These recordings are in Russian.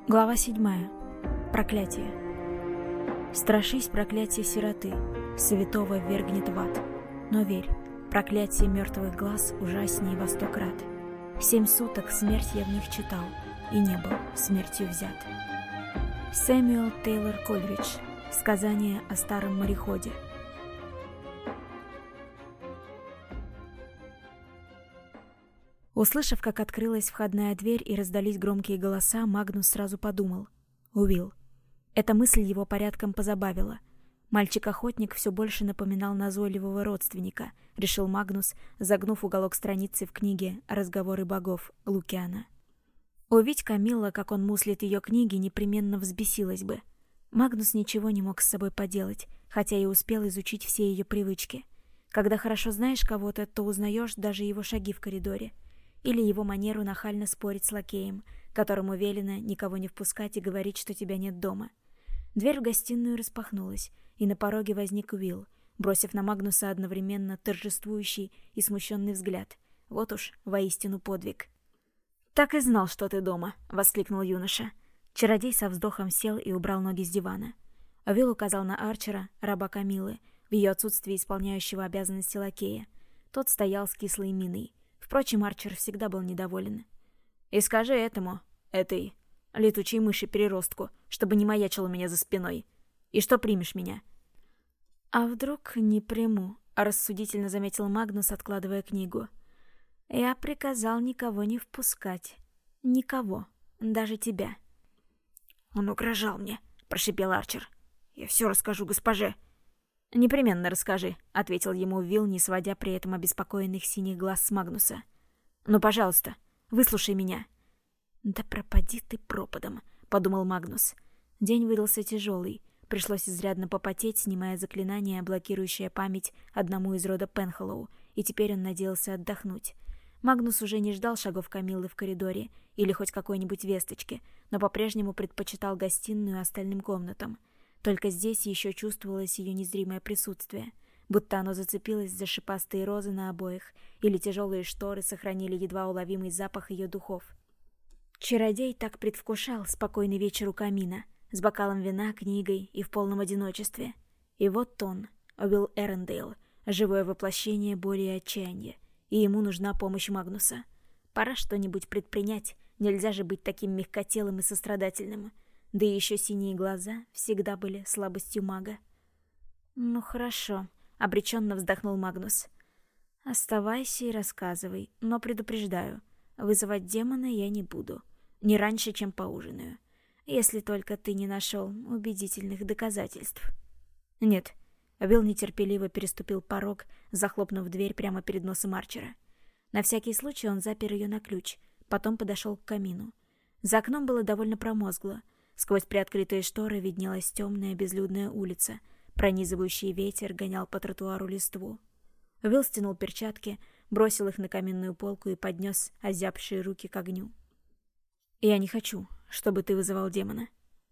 Глава 7. Проклятие. Страшись проклятия сироты, святого вергнет в ад. Но верь, проклятие мертвых глаз ужаснее во 100 крат. 7 суток смерть я в них читал, и не был смертью взят. Сэмюэл Тейлор Кольридж. Сказание о старом мореходе. Услышав, как открылась входная дверь и раздались громкие голоса, Магнус сразу подумал: Уилл. Эта мысль его порядком позабавила. Мальчик-охотник все больше напоминал назойливого родственника, решил Магнус, загнув уголок страницы в книге «Разговоры богов» Лукиана. Увидеть Камилла, как он муслит ее книги, непременно взбесилась бы. Магнус ничего не мог с собой поделать, хотя и успел изучить все ее привычки. Когда хорошо знаешь кого-то, то узнаешь даже его шаги в коридоре. Или его манеру нахально спорить с лакеем, которому велено никого не впускать и говорить, что тебя нет дома. Дверь в гостиную распахнулась, и на пороге возник Уилл, бросив на Магнуса одновременно торжествующий и смущенный взгляд. Вот уж воистину подвиг. «Так и знал, что ты дома!» — воскликнул юноша. Чародей со вздохом сел и убрал ноги с дивана. Уилл указал на Арчера, раба Камиллы, в ее отсутствии исполняющего обязанности лакея. Тот стоял с кислой миной. Впрочем, Арчер всегда был недоволен. «И скажи этой летучей мыши-переростку, чтобы не маячил у меня за спиной. И что примешь меня?» «А вдруг не приму?» — рассудительно заметил Магнус, откладывая книгу. «Я приказал никого не впускать. Никого. Даже тебя». «Он угрожал мне», — прошипел Арчер. «Я все расскажу госпоже». «Непременно расскажи», — ответил ему Уилл, не сводя при этом обеспокоенных синих глаз с Магнуса. «Ну, пожалуйста, выслушай меня». «Да пропади ты пропадом», — подумал Магнус. День выдался тяжелый. Пришлось изрядно попотеть, снимая заклинание, блокирующее память одному из рода Пенхоллоу, и теперь он надеялся отдохнуть. Магнус уже не ждал шагов Камиллы в коридоре или хоть какой-нибудь весточки, но по-прежнему предпочитал гостиную остальным комнатам. Только здесь еще чувствовалось ее незримое присутствие, будто оно зацепилось за шипастые розы на обоях, или тяжелые шторы сохранили едва уловимый запах ее духов. Чародей так предвкушал спокойный вечер у камина, с бокалом вина, книгой и в полном одиночестве. И вот он, Уилл Эрендейл, живое воплощение боли и отчаяния, и ему нужна помощь Магнуса. Пора что-нибудь предпринять, нельзя же быть таким мягкотелым и сострадательным. Да и еще синие глаза всегда были слабостью мага. «Ну хорошо», — обреченно вздохнул Магнус. «Оставайся и рассказывай, но предупреждаю, вызывать демона я не буду. Не раньше, чем поужинаю. Если только ты не нашел убедительных доказательств». «Нет». Уилл нетерпеливо переступил порог, захлопнув дверь прямо перед носом Арчера. На всякий случай он запер ее на ключ, потом подошел к камину. За окном было довольно промозгло. Сквозь приоткрытые шторы виднелась темная безлюдная улица. Пронизывающий ветер гонял по тротуару листву. Уилл стянул перчатки, бросил их на каминную полку и поднес озябшие руки к огню. «Я не хочу, чтобы ты вызывал демона».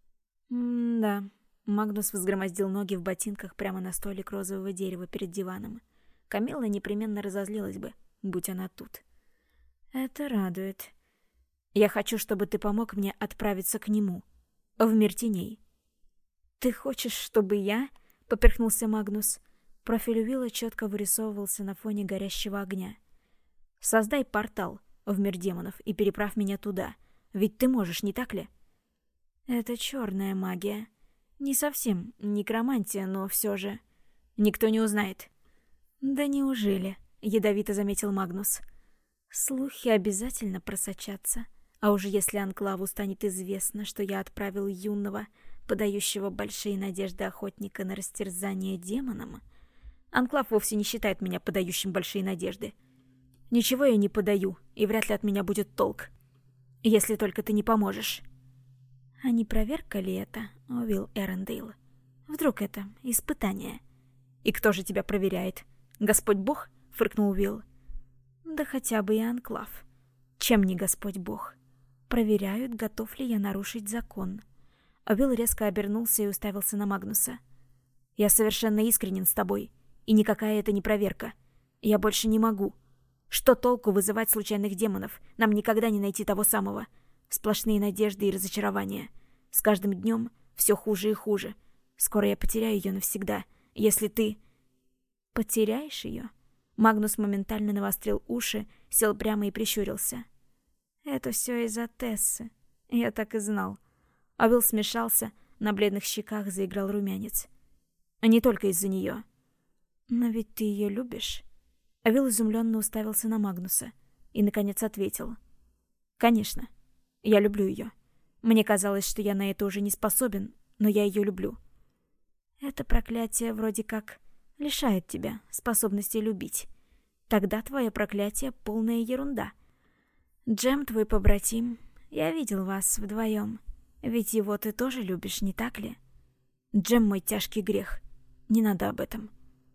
«Да». Магнус взгромоздил ноги в ботинках прямо на столик розового дерева перед диваном. Камилла непременно разозлилась бы, будь она тут. «Это радует. Я хочу, чтобы ты помог мне отправиться к нему. В мир теней». «Ты хочешь, чтобы я?» — поперхнулся Магнус. Профиль Уилла четко вырисовывался на фоне горящего огня. «Создай портал в мир демонов и переправь меня туда. Ведь ты можешь, не так ли?» «Это черная магия. Не совсем некромантия, но все же...» «Никто не узнает». «Да неужели?» — ядовито заметил Магнус. «Слухи обязательно просочатся. А уже если Анклаву станет известно, что я отправил юного, подающего большие надежды охотника на растерзание демоном...» «Анклав вовсе не считает меня подающим большие надежды. Ничего я не подаю, и вряд ли от меня будет толк. Если только ты не поможешь». «А не проверка ли это, Уилл Эрендейл? Вдруг это испытание?» «И кто же тебя проверяет? Господь Бог?» — фыркнул Уилл. «Да хотя бы и Анклав. Чем не Господь Бог? Проверяют, готов ли я нарушить закон». Уилл резко обернулся и уставился на Магнуса. «Я совершенно искренен с тобой, и никакая это не проверка. Я больше не могу. Что толку вызывать случайных демонов? Нам никогда не найти того самого. Сплошные надежды и разочарования. С каждым днем все хуже и хуже. Скоро я потеряю ее навсегда, если ты... Потеряешь ее? Магнус моментально навострил уши, сел прямо и прищурился. Это все из-за Тессы. Я так и знал. Уилл смешался, на бледных щеках заиграл румянец. А не только из-за нее. Но ведь ты ее любишь? Уилл изумленно уставился на Магнуса и, наконец, ответил. Конечно, я люблю ее. Мне казалось, что я на это уже не способен, но я ее люблю. Это проклятие вроде как лишает тебя способности любить. Тогда твое проклятие — полная ерунда. Джем твой побратим. Я видел вас вдвоем. Ведь его ты тоже любишь, не так ли? Джем мой тяжкий грех. Не надо об этом.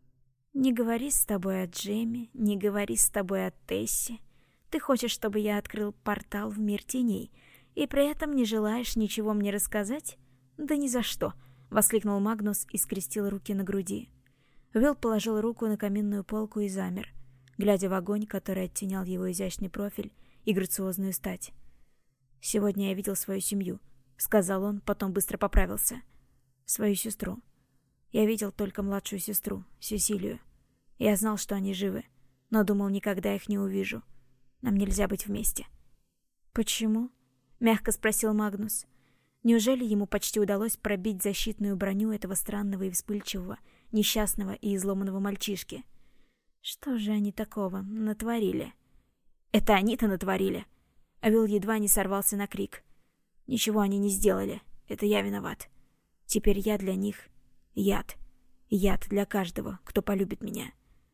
Не говори с тобой о Джеме, не говори с тобой о Тессе. Ты хочешь, чтобы я открыл портал в мир теней, и при этом не желаешь ничего мне рассказать? Да ни за что, воскликнул Магнус и скрестил руки на груди. Уилл положил руку на каминную полку и замер, глядя в огонь, который оттенял его изящный профиль и грациозную стать. «Сегодня я видел свою семью», — сказал он, потом быстро поправился. «Свою сестру. Я видел только младшую сестру, Сесилию. Я знал, что они живы, но думал, никогда их не увижу. Нам нельзя быть вместе». «Почему?» — мягко спросил Магнус. Неужели ему почти удалось пробить защитную броню этого странного и вспыльчивого, несчастного и изломанного мальчишки? Что же они такого натворили? Это они-то натворили. Уилл едва не сорвался на крик. Ничего они не сделали. Это я виноват. Теперь я для них яд. Яд для каждого, кто полюбит меня.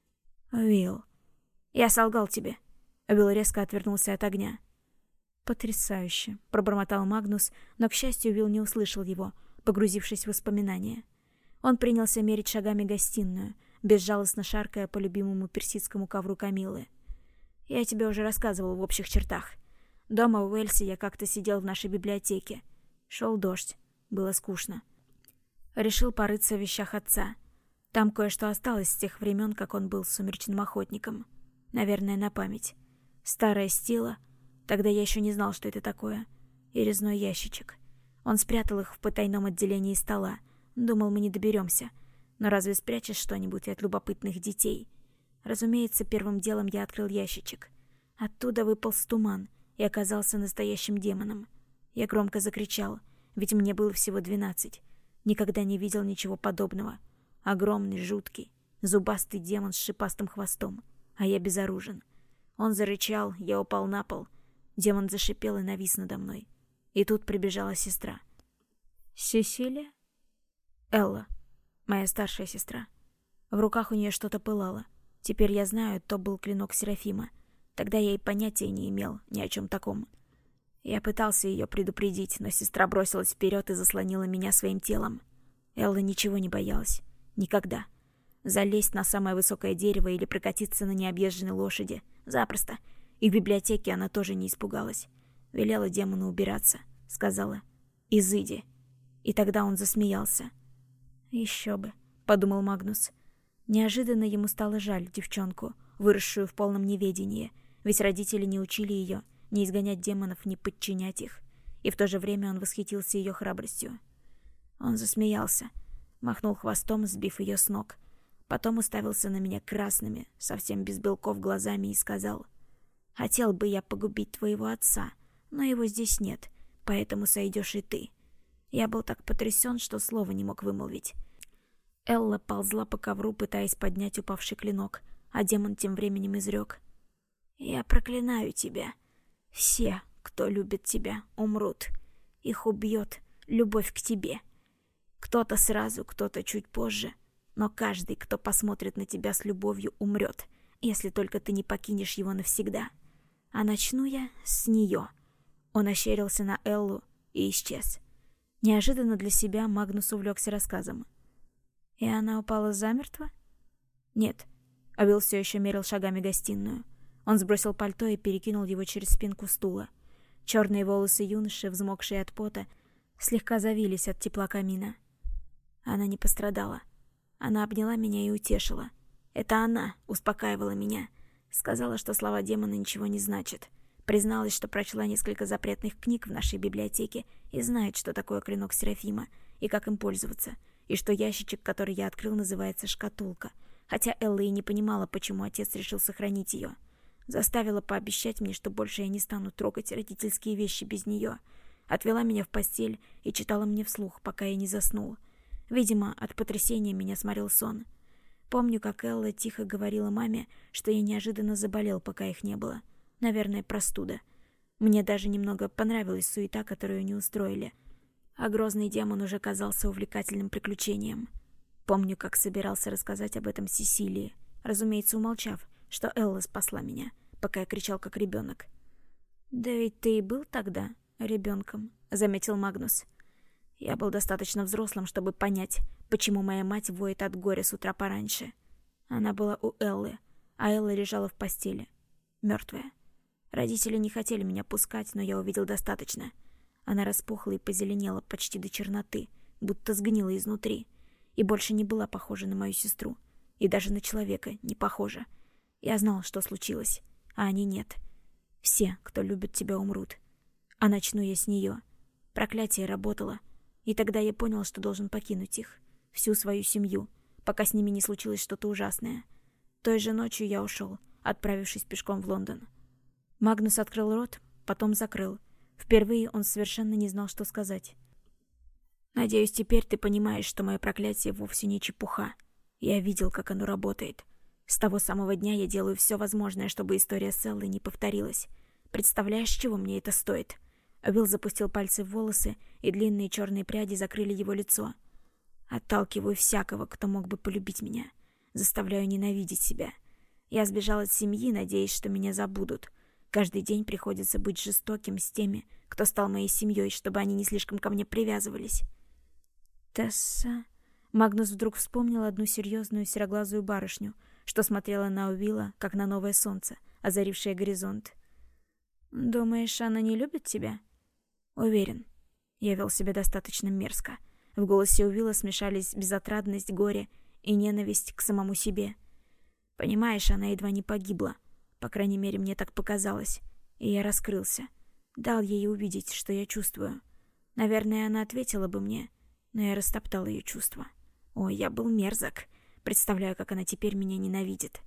Уилл, я солгал тебе. Уилл резко отвернулся от огня. «Потрясающе», — пробормотал Магнус, но, к счастью, Уилл не услышал его, погрузившись в воспоминания. Он принялся мерить шагами гостиную, безжалостно шаркая по любимому персидскому ковру Камиллы. «Я тебе уже рассказывал в общих чертах. Дома в Уэльсе я как-то сидел в нашей библиотеке. Шел дождь. Было скучно. Решил порыться в вещах отца. Там кое-что осталось с тех времен, как он был сумеречным охотником. Наверное, на память. Старая стила. Тогда я еще не знал, что это такое. И резной ящичек. Он спрятал их в потайном отделении стола. Думал, мы не доберемся. Но разве спрячешь что-нибудь от любопытных детей? Разумеется, первым делом я открыл ящичек. Оттуда выполз туман и оказался настоящим демоном. Я громко закричал, ведь мне было всего 12. Никогда не видел ничего подобного. Огромный, жуткий, зубастый демон с шипастым хвостом, а я безоружен. Он зарычал, я упал на пол. Демон зашипел и навис надо мной. И тут прибежала сестра. Сесилия? Элла, моя старшая сестра. В руках у нее что-то пылало. Теперь я знаю, то был клинок Серафима. Тогда я и понятия не имел ни о чем таком. Я пытался ее предупредить, но сестра бросилась вперед и заслонила меня своим телом. Элла ничего не боялась. Никогда. Залезть на самое высокое дерево или прокатиться на необъезженной лошади. Запросто. И в библиотеке она тоже не испугалась. Велела демону убираться. Сказала: «Изыди». И тогда он засмеялся. «Еще бы», — подумал Магнус. Неожиданно ему стало жаль девчонку, выросшую в полном неведении, ведь родители не учили ее ни изгонять демонов, ни подчинять их. И в то же время он восхитился ее храбростью. Он засмеялся, махнул хвостом, сбив ее с ног. Потом уставился на меня красными, совсем без белков глазами и сказал: «Хотел бы я погубить твоего отца, но его здесь нет, поэтому сойдешь и ты». Я был так потрясен, что слова не мог вымолвить. Элла ползла по ковру, пытаясь поднять упавший клинок, а демон тем временем изрек: «Я проклинаю тебя. Все, кто любит тебя, умрут. Их убьет любовь к тебе. Кто-то сразу, кто-то чуть позже, но каждый, кто посмотрит на тебя с любовью, умрет, если только ты не покинешь его навсегда. А начну я с нее». Он ощерился на Эллу и исчез. Неожиданно для себя Магнус увлекся рассказом. «И она упала замертво?» «Нет». Уилл все еще мерил шагами гостиную. Он сбросил пальто и перекинул его через спинку стула. Черные волосы юноши, взмокшие от пота, слегка завились от тепла камина. Она не пострадала. Она обняла меня и утешила. Это она успокаивала меня. Сказала, что слова демона ничего не значат. Призналась, что прочла несколько запретных книг в нашей библиотеке и знает, что такое клинок Серафима и как им пользоваться, и что ящичек, который я открыл, называется шкатулка, хотя Элла и не понимала, почему отец решил сохранить ее. Заставила пообещать мне, что больше я не стану трогать родительские вещи без нее. Отвела меня в постель и читала мне вслух, пока я не заснул. Видимо, от потрясения меня сморил сон. Помню, как Элла тихо говорила маме, что я неожиданно заболел, пока их не было. Наверное, простуда. Мне даже немного понравилась суета, которую они устроили. А грозный демон уже казался увлекательным приключением. Помню, как собирался рассказать об этом Сесилии, разумеется, умолчав, что Элла спасла меня, пока я кричал как ребенок. «Да ведь ты и был тогда ребенком», — заметил Магнус. Я был достаточно взрослым, чтобы понять, почему моя мать воет от горя с утра пораньше. Она была у Эллы, а Элла лежала в постели, мертвая. Родители не хотели меня пускать, но я увидел достаточно. Она распухла и позеленела почти до черноты, будто сгнила изнутри, и больше не была похожа на мою сестру, и даже на человека не похожа. Я знал, что случилось, а они нет. Все, кто любит тебя, умрут. А начну я с нее. Проклятие работало, и тогда я понял, что должен покинуть их, всю свою семью, пока с ними не случилось что-то ужасное. Той же ночью я ушел, отправившись пешком в Лондон. Магнус открыл рот, потом закрыл. Впервые он совершенно не знал, что сказать. «Надеюсь, теперь ты понимаешь, что мое проклятие вовсе не чепуха. Я видел, как оно работает. С того самого дня я делаю все возможное, чтобы история с Эллой не повторилась. Представляешь, чего мне это стоит?» Уилл запустил пальцы в волосы, и длинные черные пряди закрыли его лицо. «Отталкиваю всякого, кто мог бы полюбить меня. Заставляю ненавидеть себя. Я сбежал от семьи, надеясь, что меня забудут. Каждый день приходится быть жестоким с теми, кто стал моей семьей, чтобы они не слишком ко мне привязывались». «Тесса...» Магнус вдруг вспомнил одну серьезную сероглазую барышню, что смотрела на Уилла, как на новое солнце, озарившее горизонт. «Думаешь, она не любит тебя?» «Уверен. Я вел себя достаточно мерзко». В голосе Уилла смешались безотрадность, горе и ненависть к самому себе. «Понимаешь, она едва не погибла. По крайней мере, мне так показалось. И я раскрылся. Дал ей увидеть, что я чувствую. Наверное, она ответила бы мне, но я растоптал ее чувства. Ой, я был мерзок. Представляю, как она теперь меня ненавидит».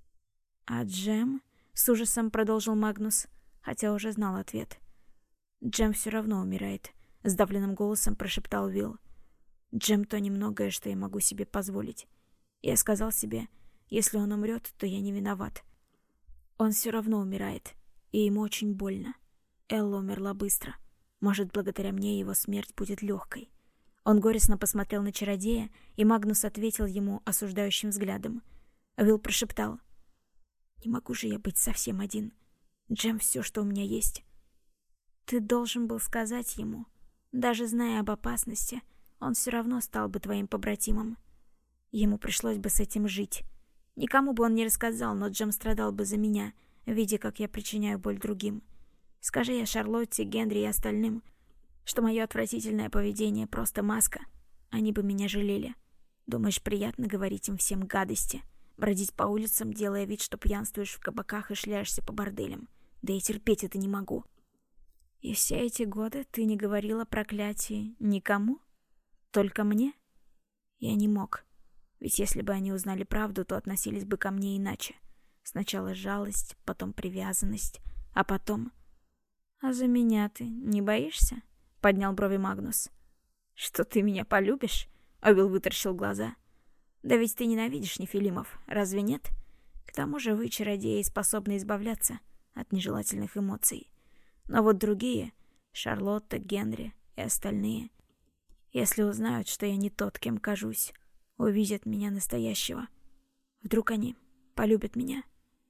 «А Джем?» — с ужасом продолжил Магнус, хотя уже знал ответ. «Джем все равно умирает», — сдавленным голосом прошептал Уилл. «Джем то немногое, что я могу себе позволить. Я сказал себе, если он умрет, то я не виноват. Он все равно умирает, и ему очень больно. Элла умерла быстро. Может, благодаря мне его смерть будет легкой». Он горестно посмотрел на чародея, и Магнус ответил ему осуждающим взглядом. Уилл прошептал: «Не могу же я быть совсем один. Джем — все, что у меня есть». «Ты должен был сказать ему. Даже зная об опасности, он все равно стал бы твоим побратимом. Ему пришлось бы с этим жить. Никому бы он не рассказал, но Джем страдал бы за меня, видя, как я причиняю боль другим. Скажи я Шарлотте, Генри и остальным, что мое отвратительное поведение просто маска, они бы меня жалели. Думаешь, приятно говорить им всем гадости, бродить по улицам, делая вид, что пьянствуешь в кабаках и шляешься по борделям? Да я терпеть это не могу». «И все эти годы ты не говорила о проклятии никому? Только мне?» «Я не мог. Ведь если бы они узнали правду, то относились бы ко мне иначе. Сначала жалость, потом привязанность, а потом...» «А за меня ты не боишься?» — поднял брови Магнус. «Что ты меня полюбишь?» — Уилл вытаращил глаза. «Да ведь ты ненавидишь нефилимов, разве нет? К тому же вы, чародеи, способны избавляться от нежелательных эмоций. Но вот другие, Шарлотта, Генри и остальные, если узнают, что я не тот, кем кажусь, увидят меня настоящего. Вдруг они полюбят меня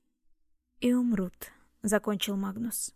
и умрут», — закончил Магнус.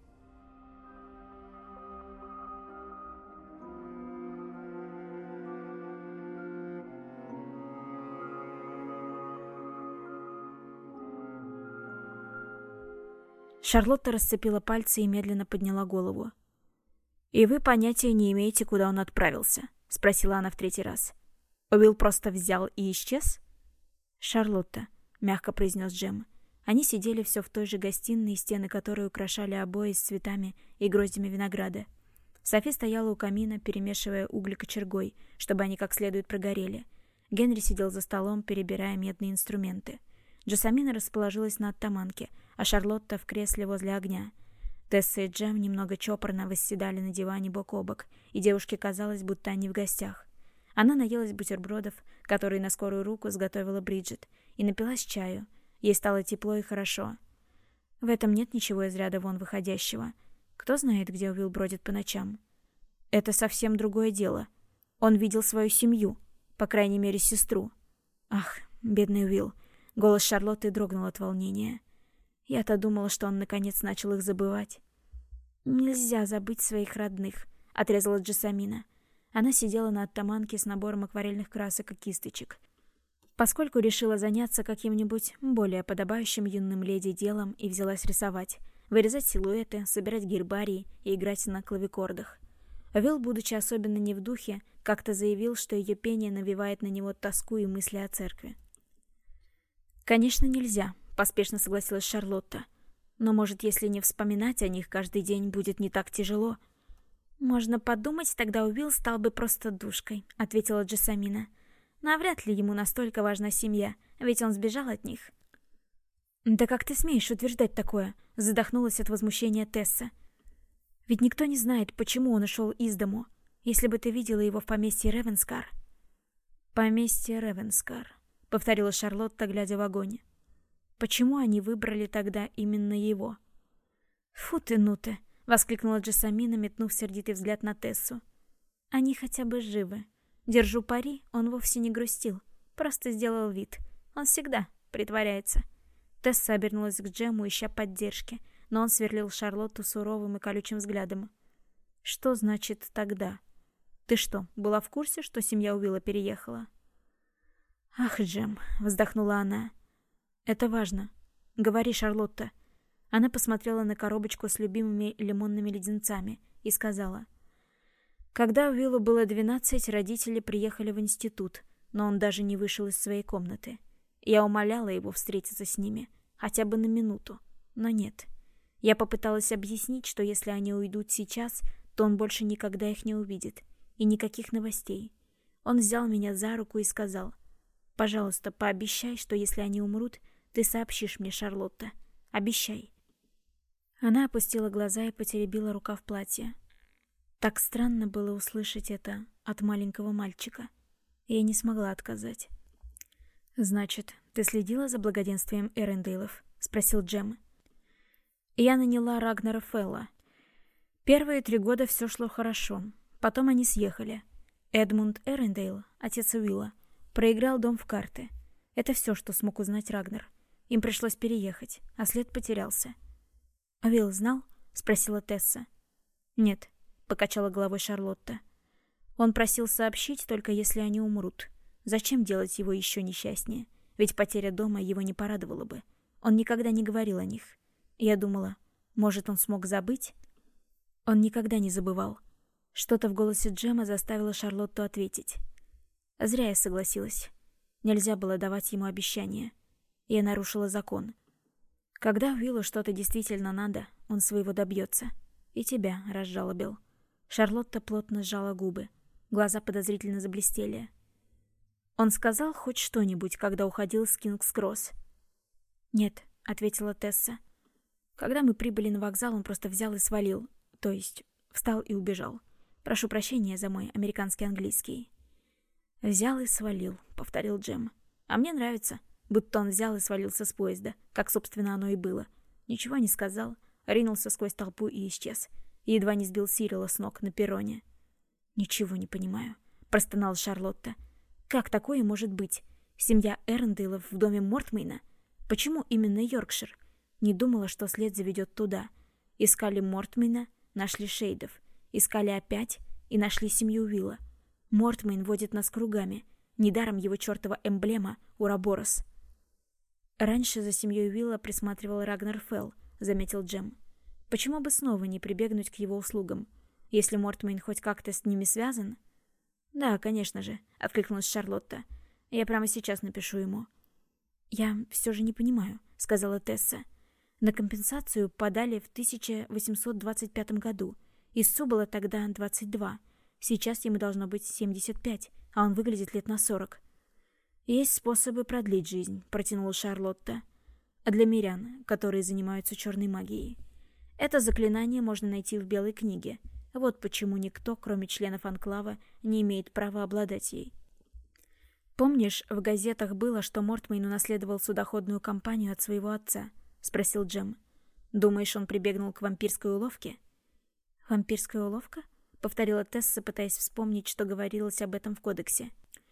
Шарлотта расцепила пальцы и медленно подняла голову. «И вы понятия не имеете, куда он отправился?» — спросила она в третий раз. «Уилл просто взял и исчез?» «Шарлотта», — мягко произнес Джем, — Они сидели все в той же гостиной, стены которой украшали обои с цветами и гроздями винограда. Софи стояла у камина, перемешивая угли кочергой, чтобы они как следует прогорели. Генри сидел за столом, перебирая медные инструменты. Джессамина расположилась на оттаманке, а Шарлотта в кресле возле огня. Тесса и Джем немного чопорно восседали на диване бок о бок, и девушке казалось, будто они в гостях. Она наелась бутербродов, которые на скорую руку сготовила Бриджит, и напилась чаю. Ей стало тепло и хорошо. В этом нет ничего из ряда вон выходящего. Кто знает, где Уилл бродит по ночам? Это совсем другое дело. Он видел свою семью, по крайней мере, сестру. Ах, бедный Уилл. Голос Шарлотты дрогнул от волнения. Я-то думала, что он наконец начал их забывать. «Нельзя забыть своих родных», — отрезала Джессамина. Она сидела на оттаманке с набором акварельных красок и кисточек, поскольку решила заняться каким-нибудь более подобающим юным леди делом и взялась рисовать, вырезать силуэты, собирать гербарии и играть на клавикордах. Уилл, будучи особенно не в духе, как-то заявил, что ее пение навевает на него тоску и мысли о церкви. «Конечно, нельзя», — поспешно согласилась Шарлотта. «Но, может, если не вспоминать о них каждый день, будет не так тяжело». «Можно подумать, тогда Уилл стал бы просто душкой», — ответила Джессамина. «Навряд ли ему настолько важна семья, ведь он сбежал от них». «Да как ты смеешь утверждать такое?» — задохнулась от возмущения Тесса. «Ведь никто не знает, почему он ушел из дому. Если бы ты видела его в поместье Ревенскар». «Поместье Ревенскар», — повторила Шарлотта, глядя в огонь. «Почему они выбрали тогда именно его?» «Фу ты, ну ты!» — воскликнула Джессамина, метнув сердитый взгляд на Тессу. «Они хотя бы живы. Держу пари, он вовсе не грустил. Просто сделал вид. Он всегда притворяется». Тесса обернулась к Джему, ища поддержки, но он сверлил Шарлотту суровым и колючим взглядом. «Что значит тогда? Ты что, была в курсе, что семья Уилла переехала?» «Ах, Джем», — вздохнула она. «Это важно. Говори, Шарлотта». Она посмотрела на коробочку с любимыми лимонными леденцами и сказала. «Когда Уиллу было 12, родители приехали в институт, но он даже не вышел из своей комнаты. Я умоляла его встретиться с ними, хотя бы на минуту, но нет. Я попыталась объяснить, что если они уйдут сейчас, то он больше никогда их не увидит, и никаких новостей. Он взял меня за руку и сказал: «Пожалуйста, пообещай, что если они умрут, ты сообщишь мне, Шарлотта. Обещай». Она опустила глаза и потеребила рукав платья. Так странно было услышать это от маленького мальчика. И я не смогла отказать. «Значит, ты следила за благоденствием Эрендейлов?» — спросил Джем. «Я наняла Рагнера Фелла. Первые 3 года все шло хорошо. Потом они съехали. Эдмунд Эрендейл, отец Уилла, проиграл дом в карты. Это все, что смог узнать Рагнер. Им пришлось переехать, а след потерялся». «Уилл знал?» — спросила Тесса. «Нет», — покачала головой Шарлотта. «Он просил сообщить, только если они умрут. Зачем делать его еще несчастнее? Ведь потеря дома его не порадовала бы. Он никогда не говорил о них. Я думала, может, он смог забыть?» Он никогда не забывал. Что-то в голосе Джема заставило Шарлотту ответить. Зря я согласилась. Нельзя было давать ему обещания. Я нарушила закон. Когда Уиллу что-то действительно надо, он своего добьется. И тебя разжалобил. Шарлотта плотно сжала губы. Глаза подозрительно заблестели. «Он сказал хоть что-нибудь, когда уходил с Кингс-Кросс?» «Нет», — ответила Тесса. «Когда мы прибыли на вокзал, он просто взял и свалил. То есть, встал и убежал. Прошу прощения за мой американский английский». «Взял и свалил», — повторил Джем. «А мне нравится, будто он взял и свалился с поезда, как, собственно, оно и было. Ничего не сказал, ринулся сквозь толпу и исчез. И едва не сбил Сирила с ног на перроне». «Ничего не понимаю», — простонала Шарлотта. «Как такое может быть? Семья Эрендейлов в доме Мортмейна? Почему именно Йоркшир? Не думала, что след заведет туда. Искали Мортмейна, нашли Шейдов. Искали опять и нашли семью Уилла. Мортмейн водит нас кругами. Недаром его чертова эмблема Ураборос». «Раньше за семьей Уилла присматривал Рагнер Фелл», — заметил Джем. «Почему бы снова не прибегнуть к его услугам? Если Мортмейн хоть как-то с ними связан?» «Да, конечно же», — откликнулась Шарлотта. «Я прямо сейчас напишу ему». «Я все же не понимаю», — сказала Тесса. На компенсацию подали в 1825 году. Истцу было тогда 22. Сейчас ему должно быть 75, а он выглядит лет на 40. «Есть способы продлить жизнь», — протянула Шарлотта. «А для мирян, которые занимаются черной магией. Это заклинание можно найти в Белой книге. Вот почему никто, кроме членов Анклава, не имеет права обладать ей». «Помнишь, в газетах было, что Мортмейн унаследовал судоходную компанию от своего отца?» — спросил Джем. «Думаешь, он прибегнул к вампирской уловке?» «Вампирская уловка?» — повторила Тесса, пытаясь вспомнить, что говорилось об этом в кодексе.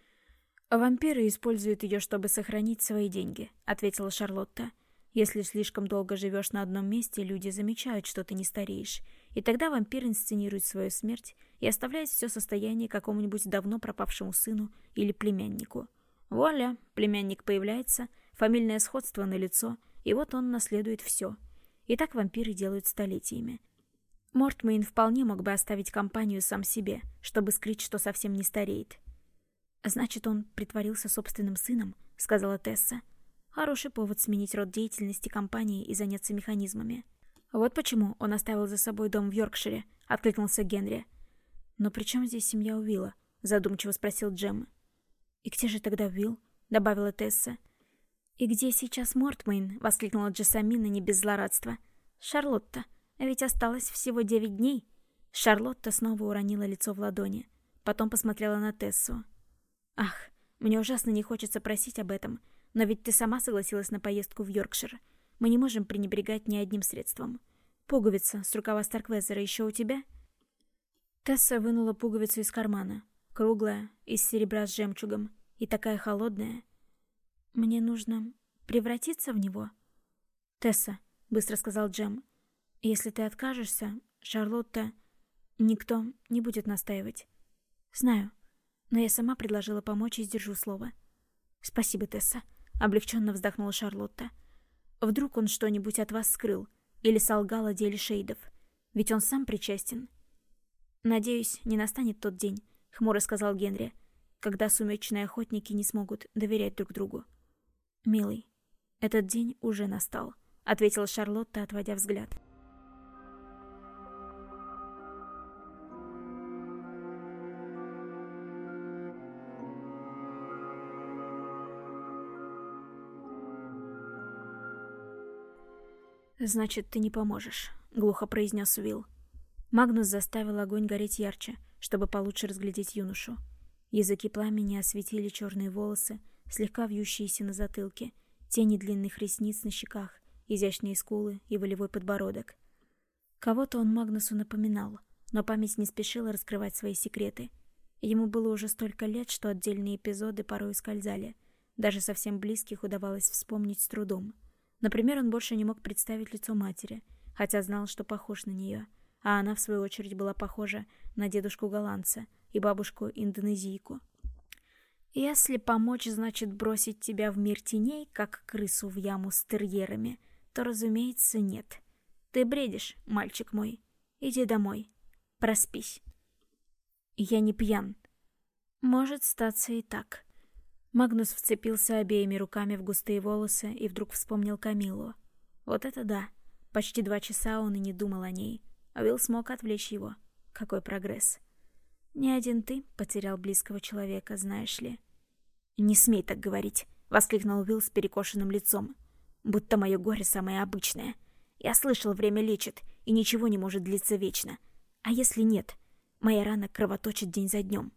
«Вампиры используют ее, чтобы сохранить свои деньги», — ответила Шарлотта. «Если слишком долго живешь на одном месте, люди замечают, что ты не стареешь, и тогда вампир инсценирует свою смерть и оставляет все состояние какому-нибудь давно пропавшему сыну или племяннику. Вуаля, племянник появляется, фамильное сходство налицо, и вот он наследует все. И так вампиры делают столетиями. Мортмейн вполне мог бы оставить компанию сам себе, чтобы скрыть, что совсем не стареет». «Значит, он притворился собственным сыном», — сказала Тесса. «Хороший повод сменить род деятельности компании и заняться механизмами». «Вот почему он оставил за собой дом в Йоркшире», — откликнулся Генри. «Но при чем здесь семья Уилла?» — задумчиво спросил Джем. «И где же тогда Уилл?» — добавила Тесса. «И где сейчас Мортмейн?» — воскликнула Джессамина не без злорадства. «Шарлотта, ведь осталось всего 9 дней». Шарлотта снова уронила лицо в ладони. Потом посмотрела на Тессу. «Ах, мне ужасно не хочется просить об этом, но ведь ты сама согласилась на поездку в Йоркшир. Мы не можем пренебрегать ни одним средством. Пуговица с рукава Старквезера еще у тебя?» Тесса вынула пуговицу из кармана. Круглая, из серебра с жемчугом. И такая холодная. «Мне нужно превратиться в него?» «Тесса», — быстро сказал Джем, — «если ты откажешься, Шарлотта... Никто не будет настаивать». «Знаю. Но я сама предложила помочь и сдержу слово». «Спасибо, Тесса», — облегченно вздохнула Шарлотта. «Вдруг он что-нибудь от вас скрыл или солгал о деле Шейдов? Ведь он сам причастен». «Надеюсь, не настанет тот день», — хмуро сказал Генри, «когда сумеречные охотники не смогут доверять друг другу». «Милый, этот день уже настал», — ответила Шарлотта, отводя взгляд. «Значит, ты не поможешь», — глухо произнес Уилл. Магнус заставил огонь гореть ярче, чтобы получше разглядеть юношу. Языки пламени осветили черные волосы, слегка вьющиеся на затылке, тени длинных ресниц на щеках, изящные скулы и волевой подбородок. Кого-то он Магнусу напоминал, но память не спешила раскрывать свои секреты. Ему было уже столько лет, что отдельные эпизоды порой ускользали. Даже совсем близких удавалось вспомнить с трудом. Например, он больше не мог представить лицо матери, хотя знал, что похож на нее, а она, в свою очередь, была похожа на дедушку-голландца и бабушку-индонезийку. «Если помочь, значит бросить тебя в мир теней, как крысу в яму с терьерами, то, разумеется, нет. Ты бредишь, мальчик мой. Иди домой. Проспись». «Я не пьян». «Может статься и так». Магнус вцепился обеими руками в густые волосы и вдруг вспомнил Камиллу. Вот это да. Почти 2 часа он и не думал о ней. А Уилл смог отвлечь его. Какой прогресс. «Не один ты потерял близкого человека, знаешь ли». «Не смей так говорить», — воскликнул Уилл с перекошенным лицом. «Будто мое горе самое обычное. Я слышал, время лечит, и ничего не может длиться вечно. А если нет? Моя рана кровоточит день за днем».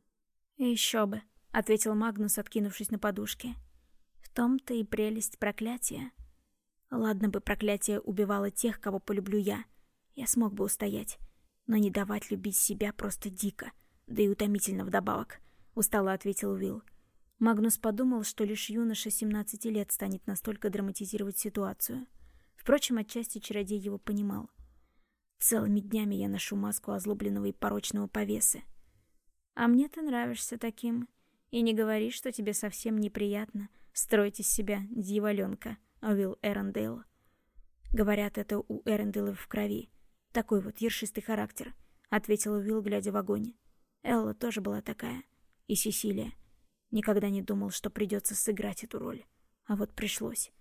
«Еще бы», — ответил Магнус, откинувшись на подушке. «В том-то и прелесть проклятия. Ладно бы проклятие убивало тех, кого полюблю я. Я смог бы устоять. Но не давать любить себя просто дико, да и утомительно вдобавок», — устало ответил Уилл. Магнус подумал, что лишь юноша 17 лет станет настолько драматизировать ситуацию. Впрочем, отчасти чародей его понимал. «Целыми днями я ношу маску озлобленного и порочного повесы. А мне ты нравишься таким. И не говори, что тебе совсем неприятно строить из себя дьяволенка, Уилл Эрендейл. Говорят, это у Эренделов в крови. Такой вот ершистый характер», — ответил Уилл, глядя в огонь. «Элла тоже была такая. И Сесилия. Никогда не думал, что придется сыграть эту роль. А вот пришлось.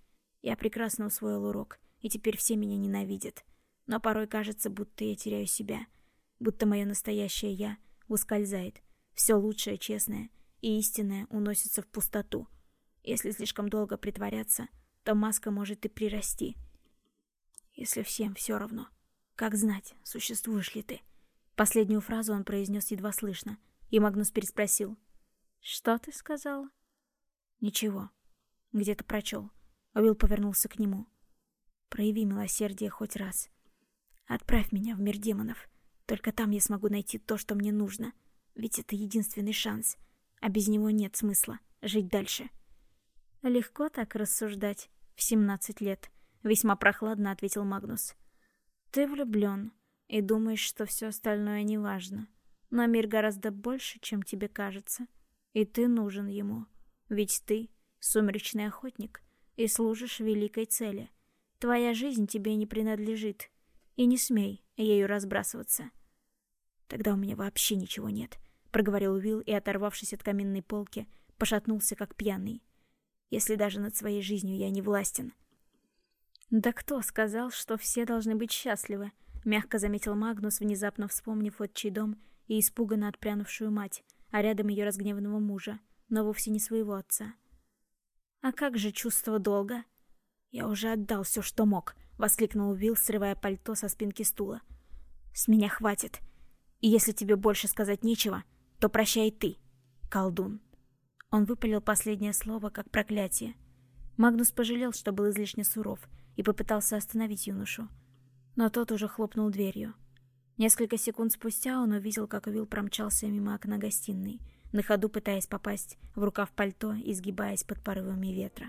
Я прекрасно усвоил урок, и теперь все меня ненавидят. Но порой кажется, будто я теряю себя, будто мое настоящее «я» ускользает. Все лучшее, честное и истинное уносится в пустоту. Если слишком долго притворяться, то маска может и прирасти. Если всем все равно, как знать, существуешь ли ты? Последнюю фразу он произнес едва слышно, и Магнус переспросил. «Что ты сказала?» «Ничего. Где-то прочел». Уилл повернулся к нему. «Прояви милосердие хоть раз. Отправь меня в мир демонов. Только там я смогу найти то, что мне нужно. Ведь это единственный шанс, а без него нет смысла жить дальше». «Легко так рассуждать в 17 лет», — весьма прохладно ответил Магнус. «Ты влюблен и думаешь, что все остальное неважно. Но мир гораздо больше, чем тебе кажется. И ты нужен ему. Ведь ты — сумеречный охотник и служишь великой цели. Твоя жизнь тебе не принадлежит. И не смей ею разбрасываться». «Тогда у меня вообще ничего нет», — проговорил Уилл и, оторвавшись от каминной полки, пошатнулся, как пьяный. «Если даже над своей жизнью я не властен». «Да кто сказал, что все должны быть счастливы?» — мягко заметил Магнус, внезапно вспомнив отчий дом и испуганно отпрянувшую мать, а рядом ее разгневанного мужа, но вовсе не своего отца. «А как же чувство долга?» «Я уже отдал все, что мог», — воскликнул Уилл, срывая пальто со спинки стула. «С меня хватит. И если тебе больше сказать нечего, то прощай ты, колдун». Он выпалил последнее слово, как проклятие. Магнус пожалел, что был излишне суров, и попытался остановить юношу. Но тот уже хлопнул дверью. Несколько секунд спустя он увидел, как Уилл промчался мимо окна гостиной, на ходу пытаясь попасть в рукав пальто и сгибаясь под порывами ветра.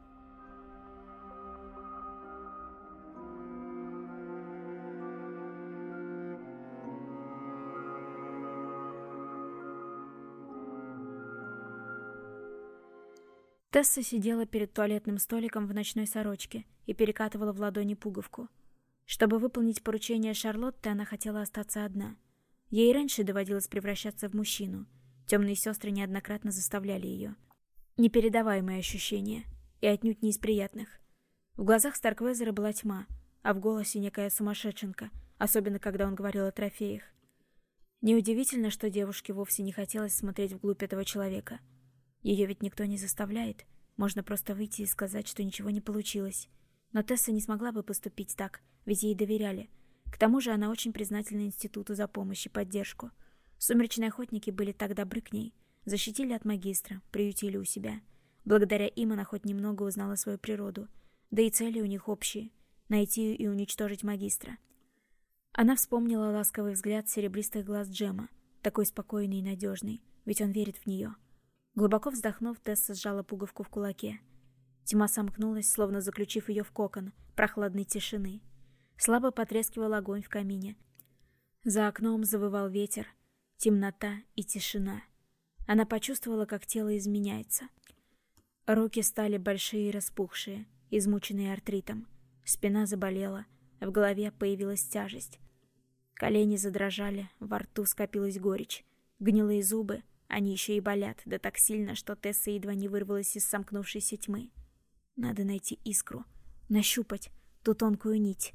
Тесса сидела перед туалетным столиком в ночной сорочке и перекатывала в ладони пуговку. Чтобы выполнить поручение Шарлотты, она хотела остаться одна. Ей раньше доводилось превращаться в мужчину. Темные сестры неоднократно заставляли ее. Непередаваемые ощущения, и отнюдь не из приятных. В глазах Старквезера была тьма, а в голосе некая сумасшедшенка, особенно когда он говорил о трофеях. Неудивительно, что девушке вовсе не хотелось смотреть вглубь этого человека. Ее ведь никто не заставляет. Можно просто выйти и сказать, что ничего не получилось. Но Тесса не смогла бы поступить так, ведь ей доверяли. К тому же она очень признательна институту за помощь и поддержку. Сумеречные охотники были так добры к ней, защитили от магистра, приютили у себя. Благодаря им она хоть немного узнала свою природу. Да и цели у них общие — найти и уничтожить магистра. Она вспомнила ласковый взгляд серебристых глаз Джема, такой спокойный и надежный, ведь он верит в нее. Глубоко вздохнув, Тесса сжала пуговку в кулаке. Тьма сомкнулась, словно заключив ее в кокон прохладной тишины. Слабо потрескивал огонь в камине. За окном завывал ветер, темнота и тишина. Она почувствовала, как тело изменяется. Руки стали большие и распухшие, измученные артритом. Спина заболела, в голове появилась тяжесть. Колени задрожали, во рту скопилась горечь. Гнилые зубы, они еще и болят, да так сильно, что Тесса едва не вырвалась из сомкнувшейся тьмы. Надо найти искру, нащупать ту тонкую нить.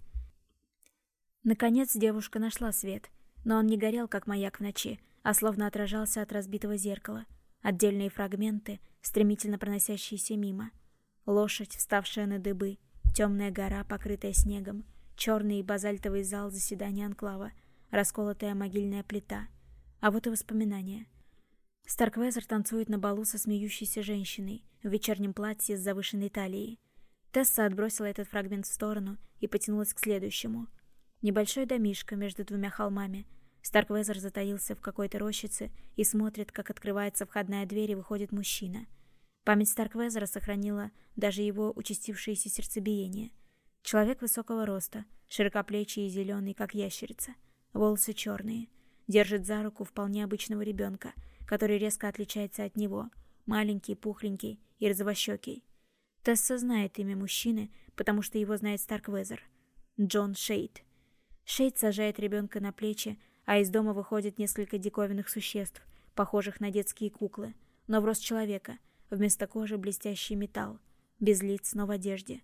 Наконец девушка нашла свет, но он не горел, как маяк в ночи, а словно отражался от разбитого зеркала. Отдельные фрагменты, стремительно проносящиеся мимо. Лошадь, вставшая на дыбы, темная гора, покрытая снегом, черный базальтовый зал заседания анклава, расколотая могильная плита. А вот и воспоминания. Старквезер танцует на балу со смеющейся женщиной в вечернем платье с завышенной талией. Тесса отбросила этот фрагмент в сторону и потянулась к следующему. Небольшой домишко между двумя холмами. Старквезер затаился в какой-то рощице и смотрит, как открывается входная дверь и выходит мужчина. Память Старквезера сохранила даже его участившееся сердцебиение. Человек высокого роста, широкоплечий и зеленый, как ящерица. Волосы черные. Держит за руку вполне обычного ребенка, который резко отличается от него, маленький, пухленький и розовощекий. Тесса знает имя мужчины, потому что его знает Старквезер. Джон Шейд. Шейд сажает ребенка на плечи, а из дома выходит несколько диковинных существ, похожих на детские куклы, но в рост человека, вместо кожи блестящий металл, без лиц, но в одежде.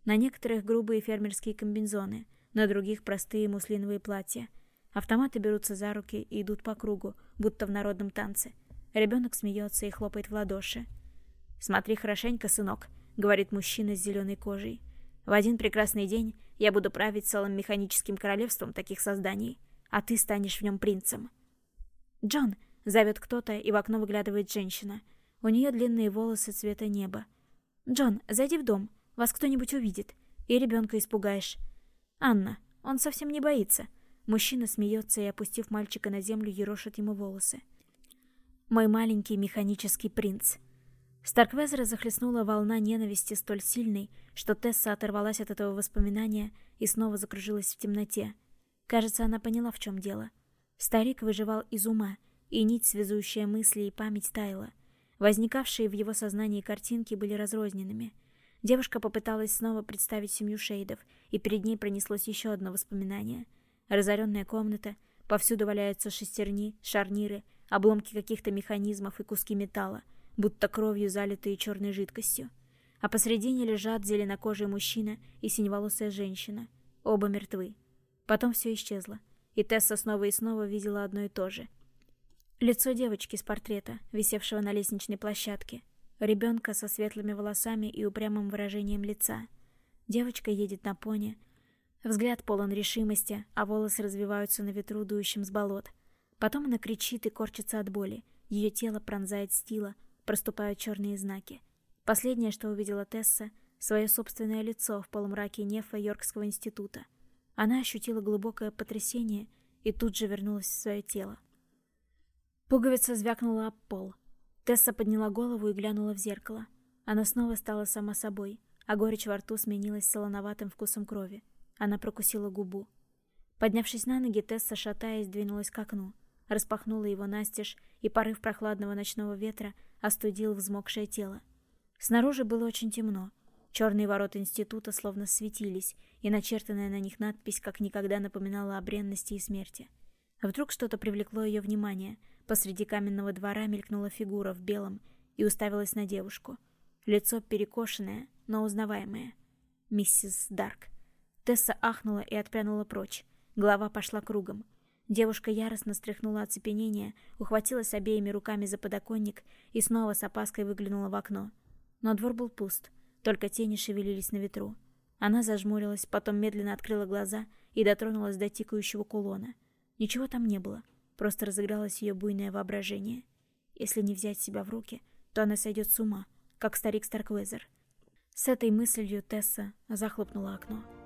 На некоторых грубые фермерские комбинезоны, на других простые муслиновые платья. Автоматы берутся за руки и идут по кругу, будто в народном танце. Ребенок смеется и хлопает в ладоши. «Смотри хорошенько, сынок», — говорит мужчина с зеленой кожей. «В один прекрасный день я буду править целым механическим королевством таких созданий, а ты станешь в нем принцем». «Джон!» — зовет кто-то, и в окно выглядывает женщина. У нее длинные волосы цвета неба. «Джон, зайди в дом, вас кто-нибудь увидит, и ребенка испугаешь». «Анна, он совсем не боится». Мужчина смеется и, опустив мальчика на землю, ерошит ему волосы. «Мой маленький механический принц». Старквезера захлестнула волна ненависти столь сильной, что Тесса оторвалась от этого воспоминания и снова закружилась в темноте. Кажется, она поняла, в чем дело. Старик выживал из ума, и нить, связующая мысли и память, таяла. Возникавшие в его сознании картинки были разрозненными. Девушка попыталась снова представить семью Шейдов, и перед ней пронеслось еще одно воспоминание. Разоренная комната, повсюду валяются шестерни, шарниры, обломки каких-то механизмов и куски металла, будто кровью залитые черной жидкостью. А посредине лежат зеленокожий мужчина и синеволосая женщина. Оба мертвы. Потом все исчезло, и Тесса снова и снова видела одно и то же. Лицо девочки с портрета, висевшего на лестничной площадке. Ребенка со светлыми волосами и упрямым выражением лица. Девочка едет на пони. Взгляд полон решимости, а волосы развиваются на ветру, дующем с болот. Потом она кричит и корчится от боли. Ее тело пронзает стила, проступают черные знаки. Последнее, что увидела Тесса, свое собственное лицо в полумраке нефа Йоркского института. Она ощутила глубокое потрясение и тут же вернулась в свое тело. Пуговица звякнула об пол. Тесса подняла голову и глянула в зеркало. Она снова стала сама собой, а горечь во рту сменилась солоноватым вкусом крови. Она прокусила губу. Поднявшись на ноги, Тесса, шатаясь, двинулась к окну. Распахнула его настежь, и порыв прохладного ночного ветра остудил взмокшее тело. Снаружи было очень темно. Черные ворота института словно светились, и начертанная на них надпись как никогда напоминала о бренности и смерти. Вдруг что-то привлекло ее внимание. Посреди каменного двора мелькнула фигура в белом и уставилась на девушку. Лицо перекошенное, но узнаваемое. Миссис Дарк. Тесса ахнула и отпрянула прочь. Голова пошла кругом. Девушка яростно стряхнула оцепенение, ухватилась обеими руками за подоконник и снова с опаской выглянула в окно. Но двор был пуст, только тени шевелились на ветру. Она зажмурилась, потом медленно открыла глаза и дотронулась до тикающего кулона. Ничего там не было, просто разыгралось ее буйное воображение. Если не взять себя в руки, то она сойдет с ума, как старик Старквезер. С этой мыслью Тесса захлопнула окно.